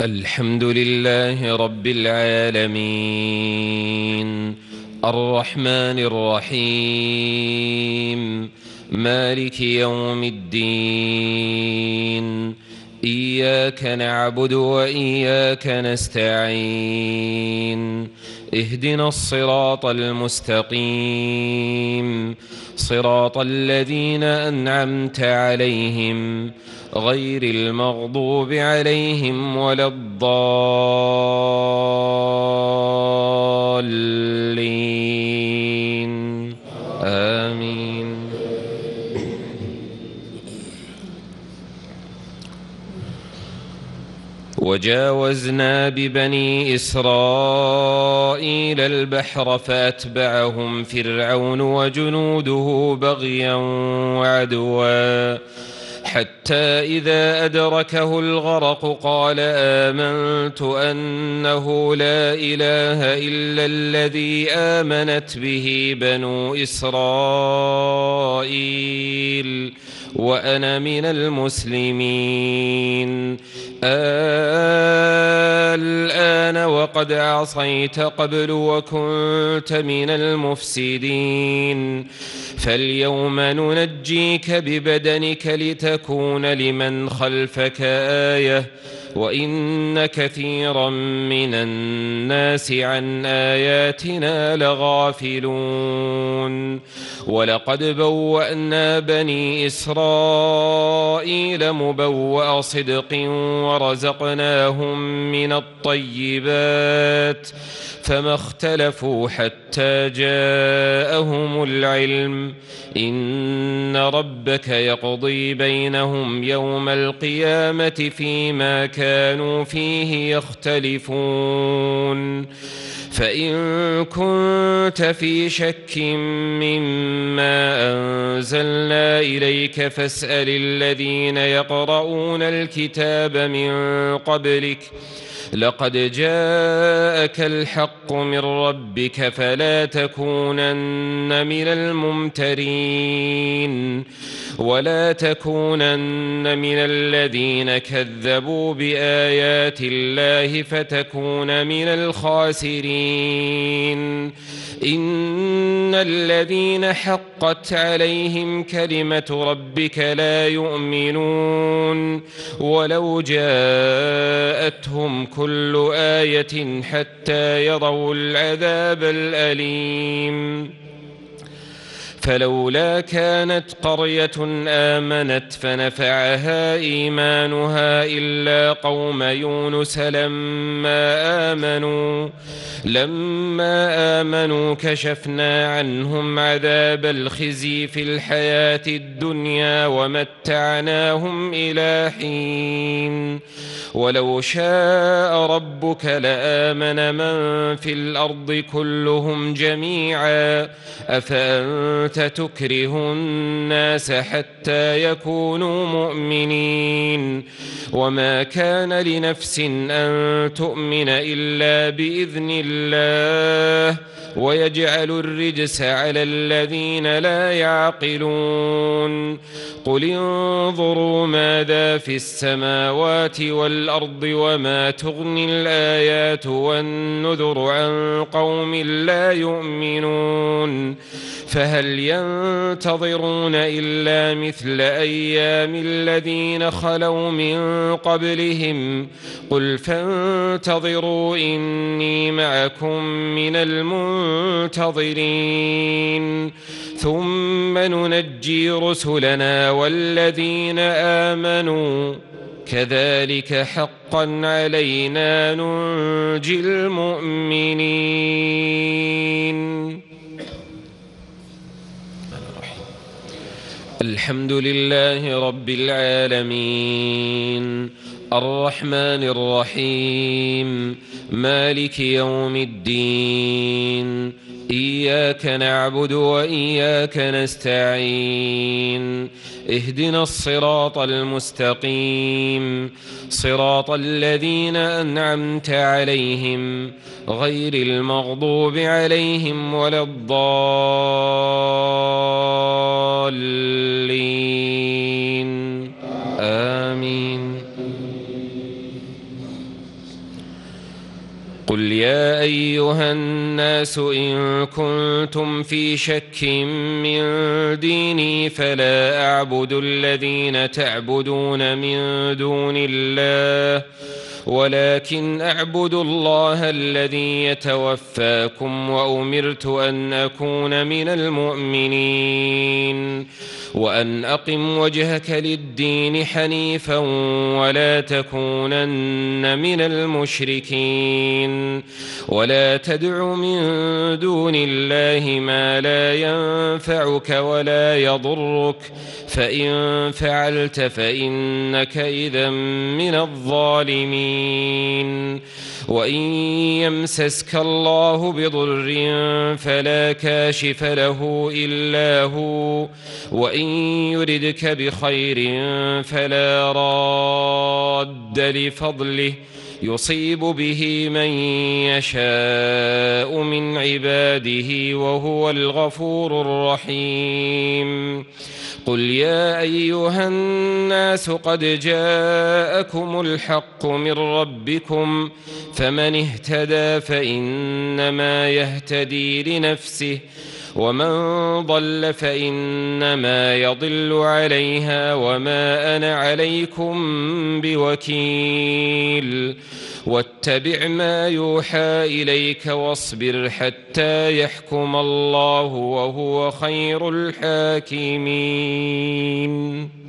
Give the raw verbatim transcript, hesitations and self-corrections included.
الحمد لله رب العالمين الرحمن الرحيم مالك يوم الدين إياك نعبد وإياك نستعين اهدنا الصراط المستقيم صراط الذين أنعمت عليهم غير المغضوب عليهم ولا الضالين آمين. وجاوزنا ببني إسرائيل البحر فأتبعهم فرعون وجنوده بغيا وعدوا حتى إذا أدركه الغرق قال آمنت أنه لا إله إلا الذي آمنت به بنو إسرائيل وأنا من المسلمين. الآن وقد عصيت قبل وكنت من المفسدين فاليوم ننجيك ببدنك لتكون لمن خلفك آية وإن كثيرا من الناس عن آياتنا لغافلون. ولقد بوأنا بني إسرائيل مبوأ صدق ورزقناهم من الطيبات فما اختلفوا حتى جاءهم العلم إن ربك يقضي بينهم يوم القيامة فيما كانوا فيه يختلفون. فإن كنت في شك مما أنزلنا إليك فاسأل الذين يقرؤون الكتاب من قبلك لقد جاءك الحق من ربك فلا تكونن من الممترين ولا تكونن من الذين كذبوا بآيات الله فتكون من الخاسرين. إن الذين حقت عليهم كلمة ربك لا يؤمنون ولو جاءتهم كل آية حتى يروا العذاب الأليم. فلولا كانت قرية آمنت فنفعها إيمانها إلا قوم يونس لما آمنوا لما آمنوا كشفنا عنهم عذاب الخزي في الحياة الدنيا ومتعناهم إلى حين. ولو شاء ربك لآمن من في الأرض كلهم جميعا أفأنت تكره الناس حتى يكونوا مؤمنين وما كان لنفس أن تؤمن إلا بإذن الله ويجعل الرجس على الذين لا يعقلون. قل انظروا ماذا في السماوات والأرض وما تغني الآيات والنذر عن قوم لا يؤمنون فهل ينتظرون إلا مثل أيام الذين خلوا من قبلهم قل فانتظروا إني معكم من المنتظرين ثم ننجي رسلنا والذين آمنوا كذلك حقا علينا ننجي المؤمنين. الحمد لله رب العالمين الرحمن الرحيم مالك يوم الدين إياك نعبد وإياك نستعين اهدنا الصراط المستقيم صراط الذين أنعمت عليهم غير المغضوب عليهم ولا الضالين آمين. يا أيها الناس إن كنتم في شك من ديني فلا أعبد الذين تعبدون من دون الله ولكن أعبد الله الذي يتوفاكم وأمرت أن أكون من المؤمنين وأن أقم وجهك للدين حنيفا ولا تكونن من المشركين ولا تدع من دون الله ما لا ينفعك ولا يضرك فإن فعلت فإنك إذا من الظالمين وإن يمسسك الله بضر فلا كاشف له إلا هو وإن يردك بخير فلا راد لفضله يصيب به من يشاء من عباده وهو الغفور الرحيم قل يا أيها الناس قد جاءكم الحق من ربكم فمن اهتدى فإنما يهتدي لنفسه ومن ضل فإنما يضل عليها وما أنا عليكم بوكيل واتبع ما يوحى إليك واصبر حتى يحكم الله وهو خير الحاكمين.